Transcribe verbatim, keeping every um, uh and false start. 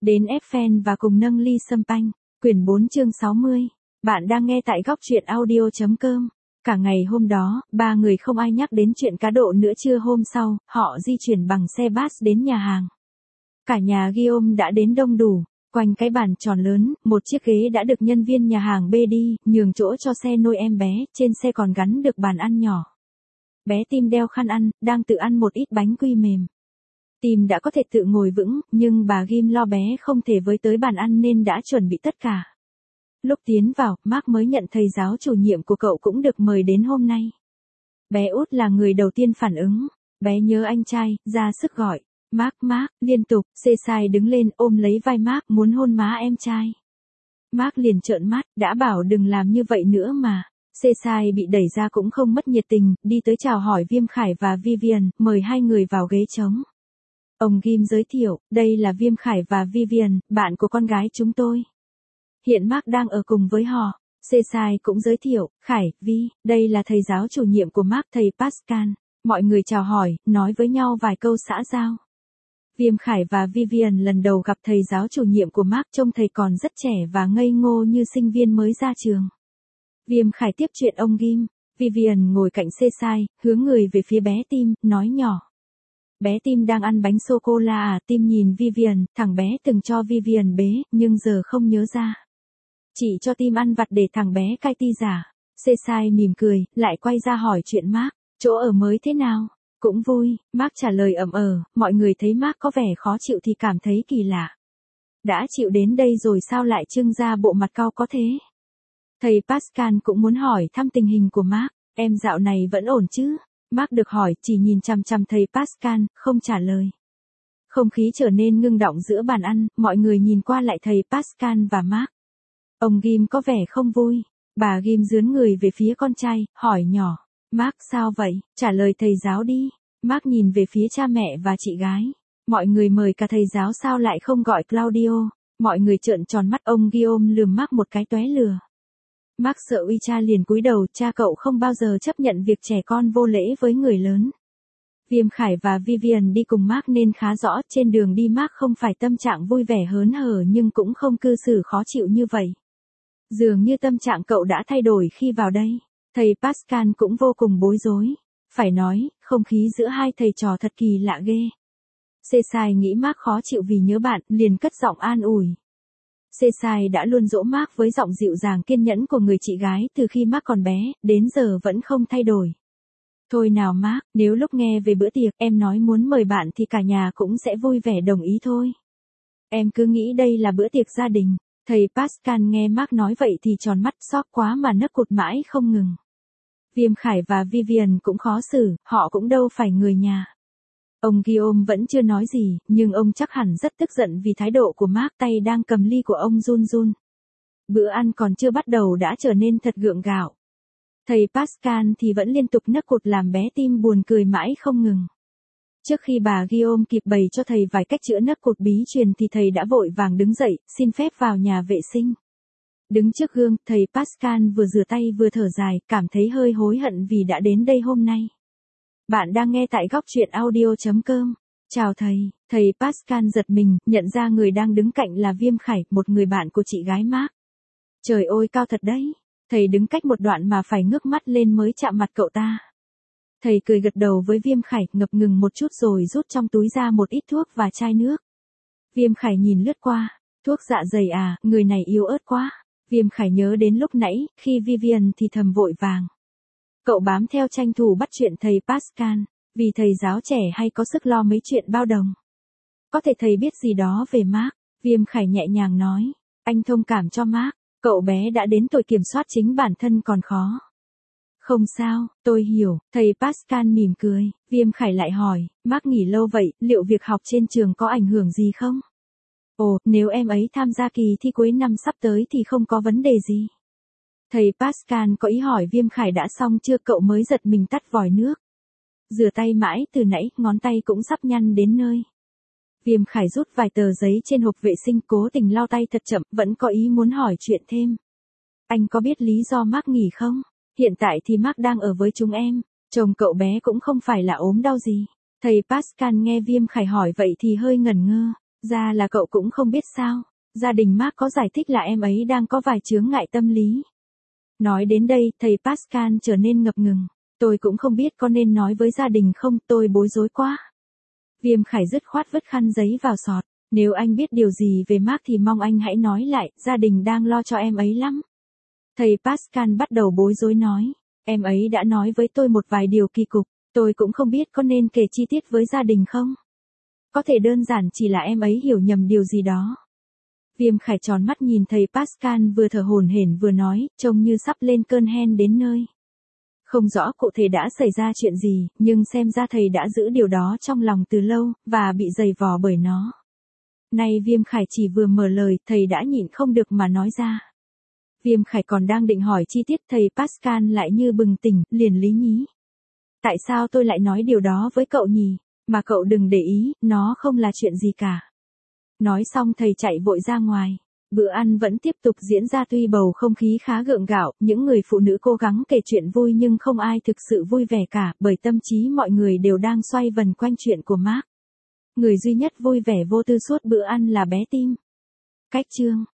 đến Eiffel và cùng nâng ly sâm panh. Quyển bốn chương sáu mươi. Bạn đang nghe tại góc truyện audio chấm com. Cả ngày hôm đó, ba người không ai nhắc đến chuyện cá độ nữa. Trưa hôm sau, họ di chuyển bằng xe bus đến nhà hàng. Cả nhà Guillaume đã đến đông đủ. Quanh cái bàn tròn lớn, một chiếc ghế đã được nhân viên nhà hàng bê đi, nhường chỗ cho xe nôi em bé, trên xe còn gắn được bàn ăn nhỏ. Bé Tim đeo khăn ăn, đang tự ăn một ít bánh quy mềm. Tim đã có thể tự ngồi vững, nhưng bà Ghim lo bé không thể với tới bàn ăn nên đã chuẩn bị tất cả. Lúc tiến vào, Mark mới nhận thầy giáo chủ nhiệm của cậu cũng được mời đến hôm nay. Bé út là người đầu tiên phản ứng. Bé nhớ anh trai, ra sức gọi. Mark, Mark, liên tục. Cesai đứng lên ôm lấy vai Mark, muốn hôn má em trai. Mark liền trợn mắt, đã bảo đừng làm như vậy nữa mà. Cesai bị đẩy ra cũng không mất nhiệt tình, đi tới chào hỏi Viêm Khải và Vivian, mời hai người vào ghế trống. Ông Ghim giới thiệu, đây là Viêm Khải và Vivian, bạn của con gái chúng tôi. Hiện Mark đang ở cùng với họ. Cesai cũng giới thiệu, Khải, Vi, đây là thầy giáo chủ nhiệm của Mark, thầy Pascal. Mọi người chào hỏi, nói với nhau vài câu xã giao. Viêm Khải và Vivian lần đầu gặp thầy giáo chủ nhiệm của Mark, trông thầy còn rất trẻ và ngây ngô như sinh viên mới ra trường. Viêm Khải tiếp chuyện ông Ghim. Vivian ngồi cạnh Cesai, hướng người về phía bé Tim, nói nhỏ. Bé Tim đang ăn bánh sô-cô-la à? Tim nhìn Vivian, thằng bé từng cho Vivian bế, nhưng giờ không nhớ ra. Chị cho Tim ăn vặt để thằng bé cai ti giả. Cesai mỉm cười, lại quay ra hỏi chuyện Mark, chỗ ở mới thế nào? Cũng vui, Mark trả lời ậm ờ, mọi người thấy Mark có vẻ khó chịu thì cảm thấy kỳ lạ. Đã chịu đến đây rồi sao lại trưng ra bộ mặt cau có thế? Thầy Pascal cũng muốn hỏi thăm tình hình của Mark, em dạo này vẫn ổn chứ? Mark được hỏi, chỉ nhìn chằm chằm thầy Pascal, không trả lời. Không khí trở nên ngưng đọng giữa bàn ăn, mọi người nhìn qua lại thầy Pascal và Mark. Ông Ghim có vẻ không vui. Bà Ghim dướn người về phía con trai, hỏi nhỏ. Mark sao vậy? Trả lời thầy giáo đi. Mark nhìn về phía cha mẹ và chị gái. Mọi người mời cả thầy giáo sao lại không gọi Claudio? Mọi người trợn tròn mắt, ông Guillaume lườm Mark một cái tóe lửa. Mark sợ uy cha liền cúi đầu, cha cậu không bao giờ chấp nhận việc trẻ con vô lễ với người lớn. Viêm Khải và Vivian đi cùng Mark nên khá rõ, trên đường đi Mark không phải tâm trạng vui vẻ hớn hở nhưng cũng không cư xử khó chịu như vậy. Dường như tâm trạng cậu đã thay đổi khi vào đây. Thầy Pascal cũng vô cùng bối rối. Phải nói, không khí giữa hai thầy trò thật kỳ lạ ghê. Cesai nghĩ Mark khó chịu vì nhớ bạn, liền cất giọng an ủi. Cesai đã luôn dỗ Mark với giọng dịu dàng kiên nhẫn của người chị gái từ khi Mark còn bé, đến giờ vẫn không thay đổi. Thôi nào Mark, nếu lúc nghe về bữa tiệc em nói muốn mời bạn thì cả nhà cũng sẽ vui vẻ đồng ý thôi. Em cứ nghĩ đây là bữa tiệc gia đình. Thầy Pascal nghe Mark nói vậy thì tròn mắt, sốc quá mà nấc cụt mãi không ngừng. Viêm Khải và Vivian cũng khó xử, họ cũng đâu phải người nhà. Ông Guillaume vẫn chưa nói gì, nhưng ông chắc hẳn rất tức giận vì thái độ của Mark, tay đang cầm ly của ông run run. Bữa ăn còn chưa bắt đầu đã trở nên thật gượng gạo. Thầy Pascal thì vẫn liên tục nấc cụt làm bé Tim buồn cười mãi không ngừng. Trước khi bà Guillaume kịp bày cho thầy vài cách chữa nấc cụt bí truyền thì thầy đã vội vàng đứng dậy, xin phép vào nhà vệ sinh. Đứng trước gương, thầy Pascal vừa rửa tay vừa thở dài, cảm thấy hơi hối hận vì đã đến đây hôm nay. Bạn đang nghe tại góc truyện audio chấm com. Chào thầy, thầy Pascal giật mình, nhận ra người đang đứng cạnh là Viêm Khải, một người bạn của chị gái Mark. Trời ơi cao thật đấy, thầy đứng cách một đoạn mà phải ngước mắt lên mới chạm mặt cậu ta. Thầy cười gật đầu với Viêm Khải, ngập ngừng một chút rồi rút trong túi ra một ít thuốc và chai nước. Viêm Khải nhìn lướt qua, thuốc dạ dày à, người này yếu ớt quá. Viêm Khải nhớ đến lúc nãy, khi Vivian thì thầm vội vàng. Cậu bám theo tranh thủ bắt chuyện thầy Pascal, vì thầy giáo trẻ hay có sức lo mấy chuyện bao đồng. Có thể thầy biết gì đó về Mark, Viêm Khải nhẹ nhàng nói. Anh thông cảm cho Mark, cậu bé đã đến tuổi kiểm soát chính bản thân còn khó. Không sao, tôi hiểu, thầy Pascal mỉm cười. Viêm Khải lại hỏi, Mark nghỉ lâu vậy, liệu việc học trên trường có ảnh hưởng gì không? Ồ, nếu em ấy tham gia kỳ thi cuối năm sắp tới thì không có vấn đề gì. Thầy Pascal có ý hỏi Viêm Khải đã xong chưa, cậu mới giật mình tắt vòi nước. Rửa tay mãi từ nãy, ngón tay cũng sắp nhăn đến nơi. Viêm Khải rút vài tờ giấy trên hộp vệ sinh, cố tình lau tay thật chậm, vẫn có ý muốn hỏi chuyện thêm. Anh có biết lý do Mark nghỉ không? Hiện tại thì Mark đang ở với chúng em, chồng cậu bé cũng không phải là ốm đau gì. Thầy Pascal nghe Viêm Khải hỏi vậy thì hơi ngẩn ngơ. Ra là cậu cũng không biết sao. Gia đình Mark có giải thích là em ấy đang có vài chướng ngại tâm lý. Nói đến đây, thầy Pascal trở nên ngập ngừng. Tôi cũng không biết có nên nói với gia đình không, tôi bối rối quá. Viêm Khải dứt khoát vứt khăn giấy vào sọt. Nếu anh biết điều gì về Mark thì mong anh hãy nói lại, gia đình đang lo cho em ấy lắm. Thầy Pascal bắt đầu bối rối nói. Em ấy đã nói với tôi một vài điều kỳ cục, tôi cũng không biết có nên kể chi tiết với gia đình không. Có thể đơn giản chỉ là em ấy hiểu nhầm điều gì đó. Viêm Khải tròn mắt nhìn thầy Pascal vừa thở hổn hển vừa nói, trông như sắp lên cơn hen đến nơi. Không rõ cụ thể đã xảy ra chuyện gì, nhưng xem ra thầy đã giữ điều đó trong lòng từ lâu, và bị dày vò bởi nó. Nay Viêm Khải chỉ vừa mở lời, thầy đã nhịn không được mà nói ra. Viêm Khải còn đang định hỏi chi tiết, thầy Pascal lại như bừng tỉnh, liền lý nhí. Tại sao tôi lại nói điều đó với cậu nhỉ? Mà cậu đừng để ý, nó không là chuyện gì cả. Nói xong thầy chạy vội ra ngoài. Bữa ăn vẫn tiếp tục diễn ra tuy bầu không khí khá gượng gạo, những người phụ nữ cố gắng kể chuyện vui nhưng không ai thực sự vui vẻ cả, bởi tâm trí mọi người đều đang xoay vần quanh chuyện của Mark. Người duy nhất vui vẻ vô tư suốt bữa ăn là bé Tim. Cách chương